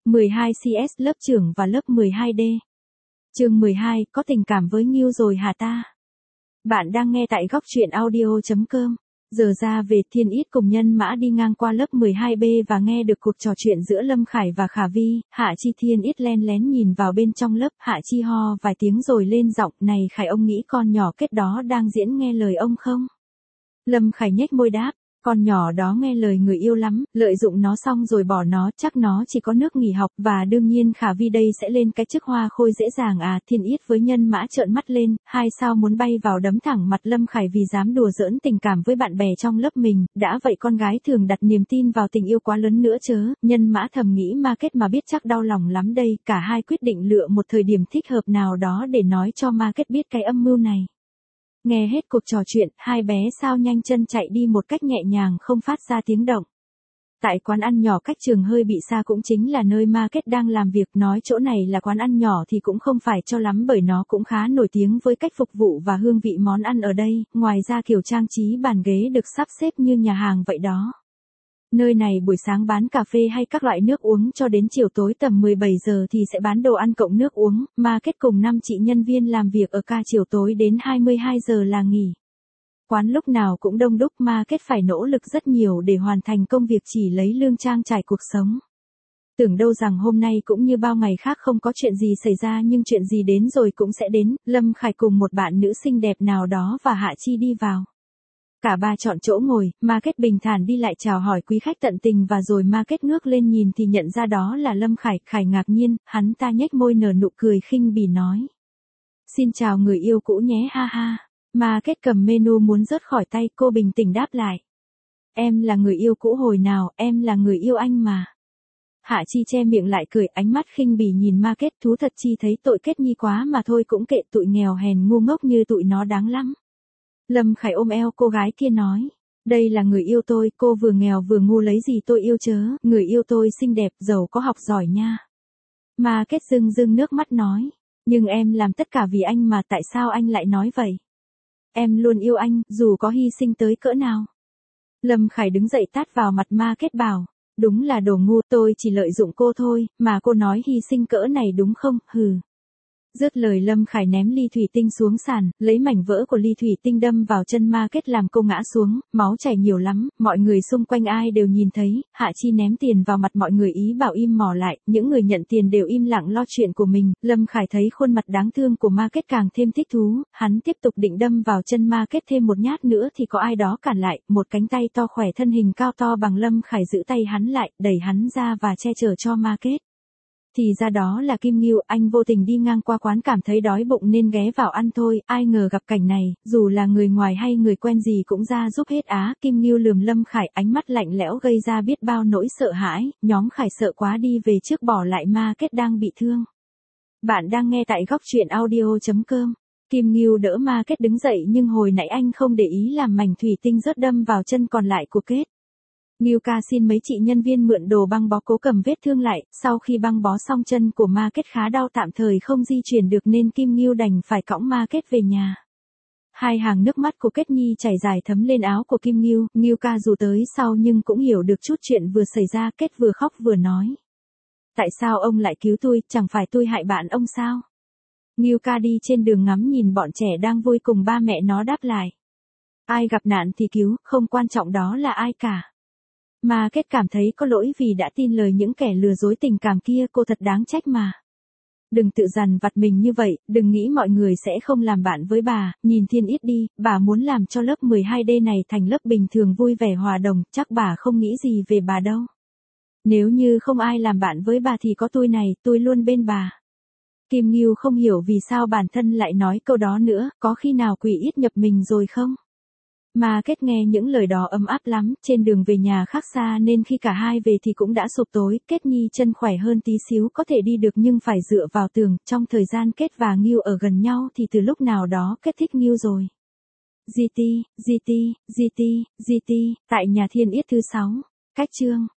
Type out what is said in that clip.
12CS lớp trưởng và lớp 12D. Chương 12, có tình cảm với Ngưu rồi hả ta? Bạn đang nghe tại góc truyện audio.com. Giờ ra về, Thiên Ít cùng Nhân Mã đi ngang qua lớp 12B và nghe được cuộc trò chuyện giữa Lâm Khải và Khả Vi. Hạ Chi Thiên Ít len lén nhìn vào bên trong lớp, Hạ Chi ho vài tiếng rồi lên giọng, này Khải, ông nghĩ con nhỏ Kết đó đang diễn nghe lời ông không? Lâm Khải nhếch môi đáp, con nhỏ đó nghe lời người yêu lắm, lợi dụng nó xong rồi bỏ nó, chắc nó chỉ có nước nghỉ học, và đương nhiên Khả Vi đây sẽ lên cái chức hoa khôi dễ dàng à. Thiên Ít với Nhân Mã trợn mắt lên, hai sao muốn bay vào đấm thẳng mặt Lâm Khải vì dám đùa giỡn tình cảm với bạn bè trong lớp mình, đã vậy con gái thường đặt niềm tin vào tình yêu quá lớn nữa chớ. Nhân Mã thầm nghĩ ma Kết mà biết chắc đau lòng lắm đây. Cả hai quyết định lựa một thời điểm thích hợp nào đó để nói cho ma Kết biết cái âm mưu này. Nghe hết cuộc trò chuyện, hai bé sao nhanh chân chạy đi một cách nhẹ nhàng không phát ra tiếng động. Tại quán ăn nhỏ cách trường hơi bị xa cũng chính là nơi ma Kết đang làm việc. Nói chỗ này là quán ăn nhỏ thì cũng không phải cho lắm, bởi nó cũng khá nổi tiếng với cách phục vụ và hương vị món ăn ở đây. Ngoài ra kiểu trang trí bàn ghế được sắp xếp như nhà hàng vậy đó. Nơi này buổi sáng bán cà phê hay các loại nước uống, cho đến chiều tối tầm 17 giờ thì sẽ bán đồ ăn cộng nước uống. Ma Kết cùng 5 chị nhân viên làm việc ở ca chiều tối đến 22 giờ là nghỉ. Quán lúc nào cũng đông đúc, ma Kết phải nỗ lực rất nhiều để hoàn thành công việc chỉ lấy lương trang trải cuộc sống. Tưởng đâu rằng hôm nay cũng như bao ngày khác không có chuyện gì xảy ra, nhưng chuyện gì đến rồi cũng sẽ đến. Lâm Khải cùng một bạn nữ xinh đẹp nào đó và Hạ Chi đi vào. Cả ba chọn chỗ ngồi, ma Kết bình thản đi lại chào hỏi quý khách tận tình, và rồi ma Kết ngước lên nhìn thì nhận ra đó là Lâm Khải. Khải ngạc nhiên, hắn ta nhếch môi nở nụ cười khinh bỉ nói. Xin chào người yêu cũ nhé, ha ha. Ma Kết cầm menu muốn rớt khỏi tay, cô bình tĩnh đáp lại. Em là người yêu cũ hồi nào, em là người yêu anh mà. Hạ Chi che miệng lại cười, ánh mắt khinh bỉ nhìn ma Kết. Thú thật chi thấy tội Kết Nhi quá mà thôi, cũng kệ, tụi nghèo hèn ngu ngốc như tụi nó đáng lắm. Lâm Khải ôm eo cô gái kia nói. Đây là người yêu tôi, cô vừa nghèo vừa ngu lấy gì tôi yêu chớ, người yêu tôi xinh đẹp, giàu có học giỏi nha. Ma Kết rưng rưng nước mắt nói. Nhưng em làm tất cả vì anh mà, tại sao anh lại nói vậy? Em luôn yêu anh, dù có hy sinh tới cỡ nào. Lâm Khải đứng dậy tát vào mặt ma Kết bảo. Đúng là đồ ngu, tôi chỉ lợi dụng cô thôi, mà cô nói hy sinh cỡ này đúng không, hừ. Dứt lời Lâm Khải ném ly thủy tinh xuống sàn, lấy mảnh vỡ của ly thủy tinh đâm vào chân ma Kết làm cô ngã xuống, máu chảy nhiều lắm, mọi người xung quanh ai đều nhìn thấy. Hạ Chi ném tiền vào mặt mọi người ý bảo im mỏ lại, những người nhận tiền đều im lặng lo chuyện của mình. Lâm Khải thấy khuôn mặt đáng thương của ma Kết càng thêm thích thú, hắn tiếp tục định đâm vào chân ma Kết thêm một nhát nữa thì có ai đó cản lại, một cánh tay to khỏe thân hình cao to bằng Lâm Khải giữ tay hắn lại, đẩy hắn ra và che chở cho ma Kết. Thì ra đó là Kim Ngưu, anh vô tình đi ngang qua quán cảm thấy đói bụng nên ghé vào ăn thôi, ai ngờ gặp cảnh này, dù là người ngoài hay người quen gì cũng ra giúp hết á. Kim Ngưu lườm Lâm Khải, ánh mắt lạnh lẽo gây ra biết bao nỗi sợ hãi. Nhóm Khải sợ quá đi về trước, bỏ lại ma Kết đang bị thương. Bạn đang nghe tại góc truyện audio.com. Kim Ngưu đỡ ma Kết đứng dậy, nhưng hồi nãy anh không để ý làm mảnh thủy tinh rớt đâm vào chân còn lại của Kết. Ngưu ca xin mấy chị nhân viên mượn đồ băng bó cố cầm vết thương lại. Sau khi băng bó xong, chân của ma Kết khá đau, tạm thời không di chuyển được nên Kim Ngưu đành phải cõng ma Kết về nhà. Hai hàng nước mắt của Kết Nhi chảy dài thấm lên áo của Kim Ngưu. Ngưu ca dù tới sau nhưng cũng hiểu được chút chuyện vừa xảy ra. Kết vừa khóc vừa nói. Tại sao ông lại cứu tôi, chẳng phải tôi hại bạn ông sao? Ngưu ca đi trên đường ngắm nhìn bọn trẻ đang vui cùng ba mẹ nó đáp lại. Ai gặp nạn thì cứu, không quan trọng đó là ai cả. Ma Kết cảm thấy có lỗi vì đã tin lời những kẻ lừa dối tình cảm kia, cô thật đáng trách mà. Đừng tự dằn vặt mình như vậy, đừng nghĩ mọi người sẽ không làm bạn với bà. Nhìn Thiên Ít đi, bà muốn làm cho lớp 12D này thành lớp bình thường vui vẻ hòa đồng, chắc bà không nghĩ gì về bà đâu. Nếu như không ai làm bạn với bà thì có tôi này, tôi luôn bên bà. Kim Ngưu không hiểu vì sao bản thân lại nói câu đó nữa, có khi nào quỷ ít nhập mình rồi không? Ma Kết nghe những lời đó ấm áp lắm. Trên đường về nhà khác xa nên khi cả hai về thì cũng đã sụp tối. Kết Nhi chân khỏe hơn tí xíu, có thể đi được nhưng phải dựa vào tường. Trong thời gian Kết và Ngưu ở gần nhau thì từ lúc nào đó Kết thích Ngưu rồi. GT, tại nhà Thiên Ít thứ 6. Cách chương